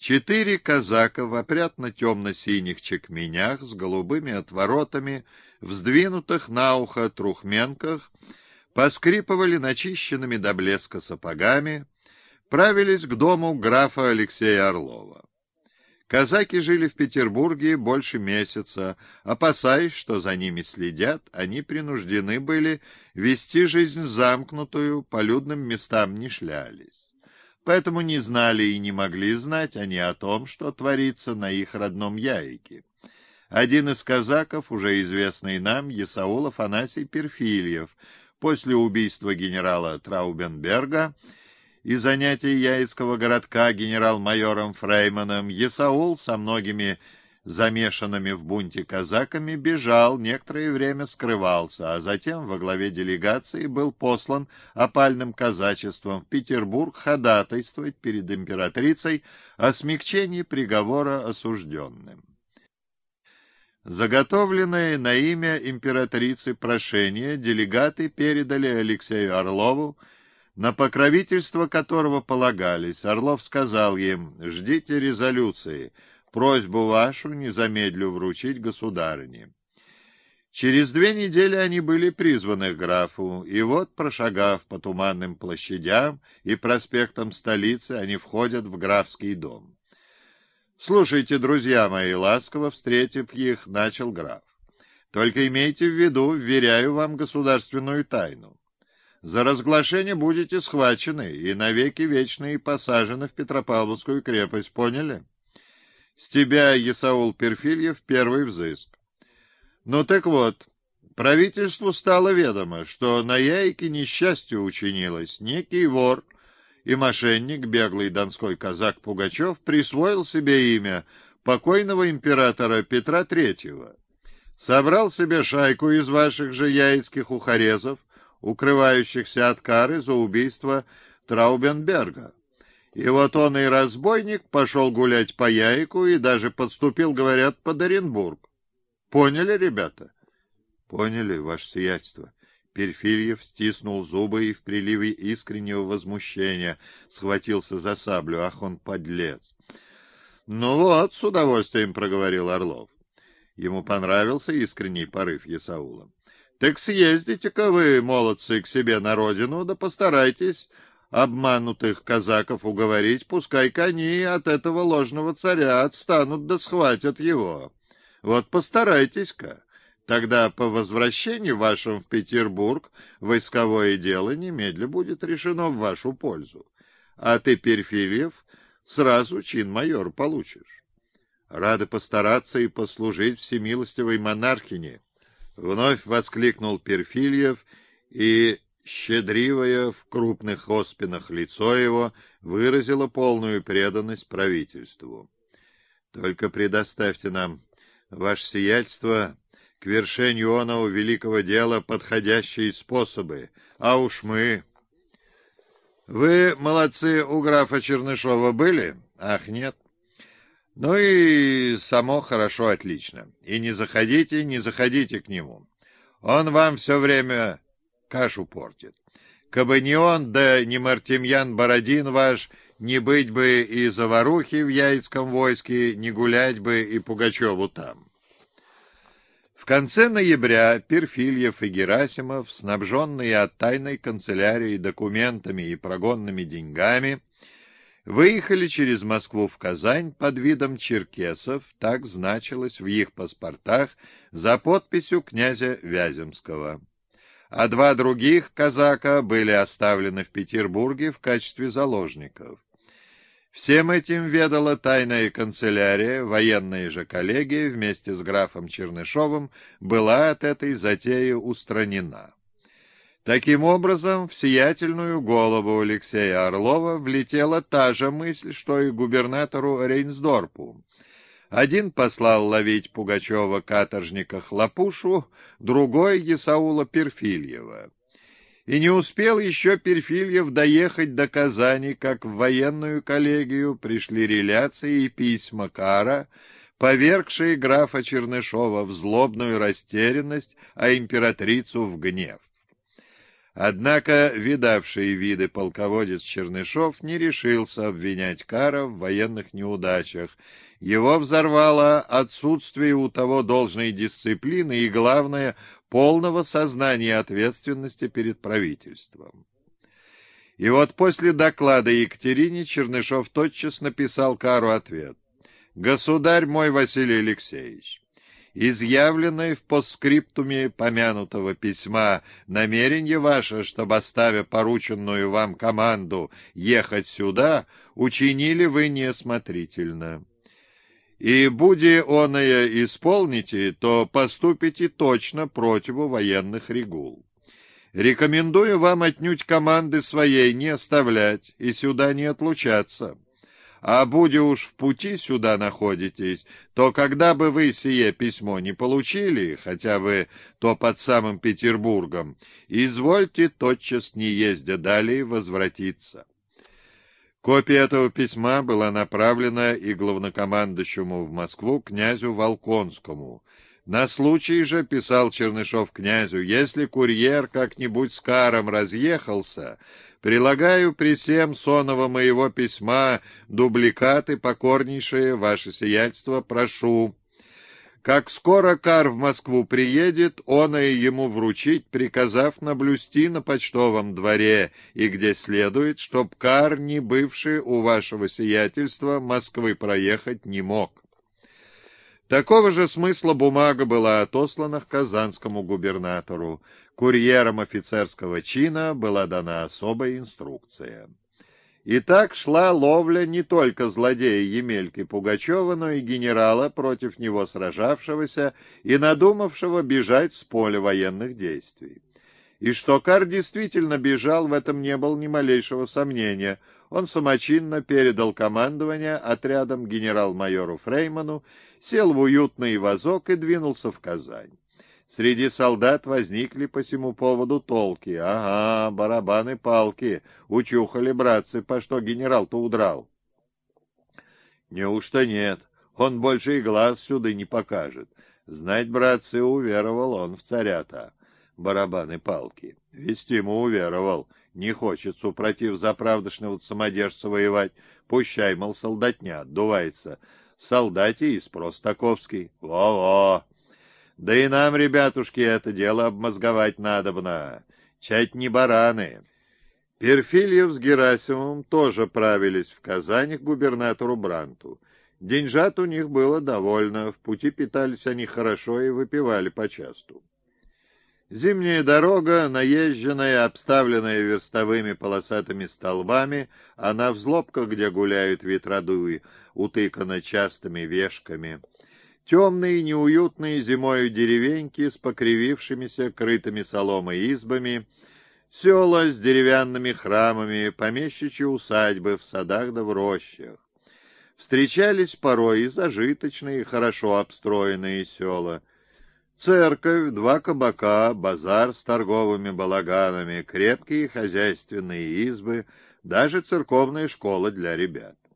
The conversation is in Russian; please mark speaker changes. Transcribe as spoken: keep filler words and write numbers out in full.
Speaker 1: Четыре казака в опрятно-темно-синих чекменях с голубыми отворотами, вздвинутых на ухо трухменках, поскрипывали начищенными до блеска сапогами, правились к дому графа Алексея Орлова. Казаки жили в Петербурге больше месяца. Опасаясь, что за ними следят, они принуждены были вести жизнь замкнутую, по людным местам не шлялись. Поэтому не знали и не могли знать они о том, что творится на их родном Яйке. Один из казаков, уже известный нам, Есаул Афанасий Перфильев, после убийства генерала Траубенберга и занятия Яицкого городка генерал-майором Фрейманом, Есаул со многими замешанными в бунте казаками бежал, некоторое время скрывался, а затем во главе делегации был послан опальным казачеством в Петербург ходатайствовать перед императрицей о смягчении приговора осужденным. Заготовленное на имя императрицы прошение делегаты передали Алексею Орлову, на покровительство которого полагались. Орлов сказал им: «Ждите резолюции, просьбу вашу не замедлю вручить государыне». Через две недели они были призваны к графу, и вот, прошагав по туманным площадям и проспектам столицы, они входят в графский дом. «Слушайте, друзья мои», — ласково встретив их, начал граф. «Только имейте в виду, вверяю вам государственную тайну. За разглашение будете схвачены и навеки вечные посажены в Петропавловскую крепость, поняли? С тебя, Есаул Перфильев, первый взыск. Ну так вот, правительству стало ведомо, что на Яйке несчастье учинилось. Некий вор и мошенник, беглый донской казак Пугачев, присвоил себе имя покойного императора Петра Третьего. Собрал себе шайку из ваших же яицких ухарезов, укрывающихся от кары за убийство Траубенберга. И вот он и разбойник пошел гулять по Яйку и даже подступил, говорят, под Оренбург. Поняли, ребята? Поняли, ваше сиятельство. Перфильев стиснул зубы и в приливе искреннего возмущения схватился за саблю. Ах, он подлец! Ну вот, с удовольствием проговорил Орлов. Ему понравился искренний порыв Есаула. Так съездите-ка вы, молодцы, к себе на родину, да постарайтесь обманутых казаков уговорить, пускай-ка они от этого ложного царя отстанут да схватят его. Вот постарайтесь-ка. Тогда по возвращении вашем в Петербург войсковое дело немедля будет решено в вашу пользу. А ты, Перфильев, сразу чин майор получишь. Рады постараться и послужить всемилостивой монархине. Вновь воскликнул Перфильев, и щедривое в крупных оспинах лицо его выразило полную преданность правительству. Только предоставьте нам, ваше сиятельство, к вершению оного великого дела подходящие способы, а уж мы... Вы, молодцы, у графа Чернышова были? Ах, нет. Ну и само хорошо, отлично. И не заходите, не заходите к нему. Он вам все время кашу портит. Кабы не он, да не Мартемьян Бородин ваш, не быть бы и заварухи в Яицком войске, не гулять бы и Пугачеву там. В конце ноября Перфильев и Герасимов, снабженные от тайной канцелярии документами и прогонными деньгами, выехали через Москву в Казань под видом черкесов, так значилось в их паспортах, за подписью князя Вяземского. А два других казака были оставлены в Петербурге в качестве заложников. Всем этим ведала тайная канцелярия, военная же коллегия вместе с графом Чернышовым была от этой затеи устранена. Таким образом, в сиятельную голову Алексея Орлова влетела та же мысль, что и губернатору Рейнсдорпу. Один послал ловить Пугачева каторжника Хлопушу, другой — Есаула Перфильева. И не успел еще Перфильев доехать до Казани, как в военную коллегию пришли реляции и письма кара, повергшие графа Чернышова в злобную растерянность, а императрицу в гнев. Однако видавший виды полководец Чернышов не решился обвинять Кара в военных неудачах. Его взорвало отсутствие у того должной дисциплины и, главное, полного сознания ответственности перед правительством. И вот после доклада Екатерине Чернышов тотчас написал Кару ответ. «Государь мой Василий Алексеевич, изъявленное в постскриптуме помянутого письма намерение ваше, чтобы, оставя порученную вам команду ехать сюда, учинили вы неосмотрительно. И, буди оное исполните, то поступите точно противу военных регул. Рекомендую вам отнюдь команды своей не оставлять и сюда не отлучаться. А будь уж в пути сюда находитесь, то когда бы вы сие письмо не получили, хотя бы то под самым Петербургом, извольте тотчас, не ездя далее, возвратиться». Копия этого письма была направлена и главнокомандующему в Москву князю Волконскому. На случай же, писал Чернышов князю, если курьер как-нибудь с Каром разъехался, прилагаю при сем сонова моего письма дубликаты покорнейшие, ваше сиятельство, прошу. Как скоро Кар в Москву приедет, оно и ему вручить, приказав наблюсти на почтовом дворе и где следует, чтоб Кар, не бывший у вашего сиятельства, Москвы проехать не мог. Такого же смысла бумага была отослана к казанскому губернатору. Курьерам офицерского чина была дана особая инструкция. И так шла ловля не только злодея Емельки Пугачева, но и генерала, против него сражавшегося и надумавшего бежать с поля военных действий. И что Кар действительно бежал, в этом не было ни малейшего сомнения. Он самочинно передал командование отрядом генерал-майору Фрейману, сел в уютный вазок и двинулся в Казань. Среди солдат возникли по сему поводу толки. Ага, барабаны-палки, учухали, братцы, по что генерал-то удрал. Неужто нет? Он больше и глаз сюда не покажет. Знать, братцы, уверовал он в царя-то. Барабаны-палки. Вестиму уверовал. Не хочет, супротив заправдошного самодержца воевать. Пущай, мол, солдатня отдувается. Солдате и спрос таковский. Во-во! Да и нам, ребятушки, это дело обмозговать надобно. Чать не бараны. Перфильев с Герасимовым тоже правились в Казань к губернатору Бранту. Деньжат у них было довольно, в пути питались они хорошо и выпивали почасту. Зимняя дорога, наезженная, обставленная верстовыми полосатыми столбами, а на взлобках, где гуляют ветродуи, утыкана частыми вешками. Темные, неуютные зимою деревеньки с покривившимися, крытыми соломой избами, села с деревянными храмами, помещичьи усадьбы в садах да в рощах. Встречались порой и зажиточные, хорошо обстроенные села. Церковь, два кабака, базар с торговыми балаганами, крепкие хозяйственные избы, даже церковная школа для ребят.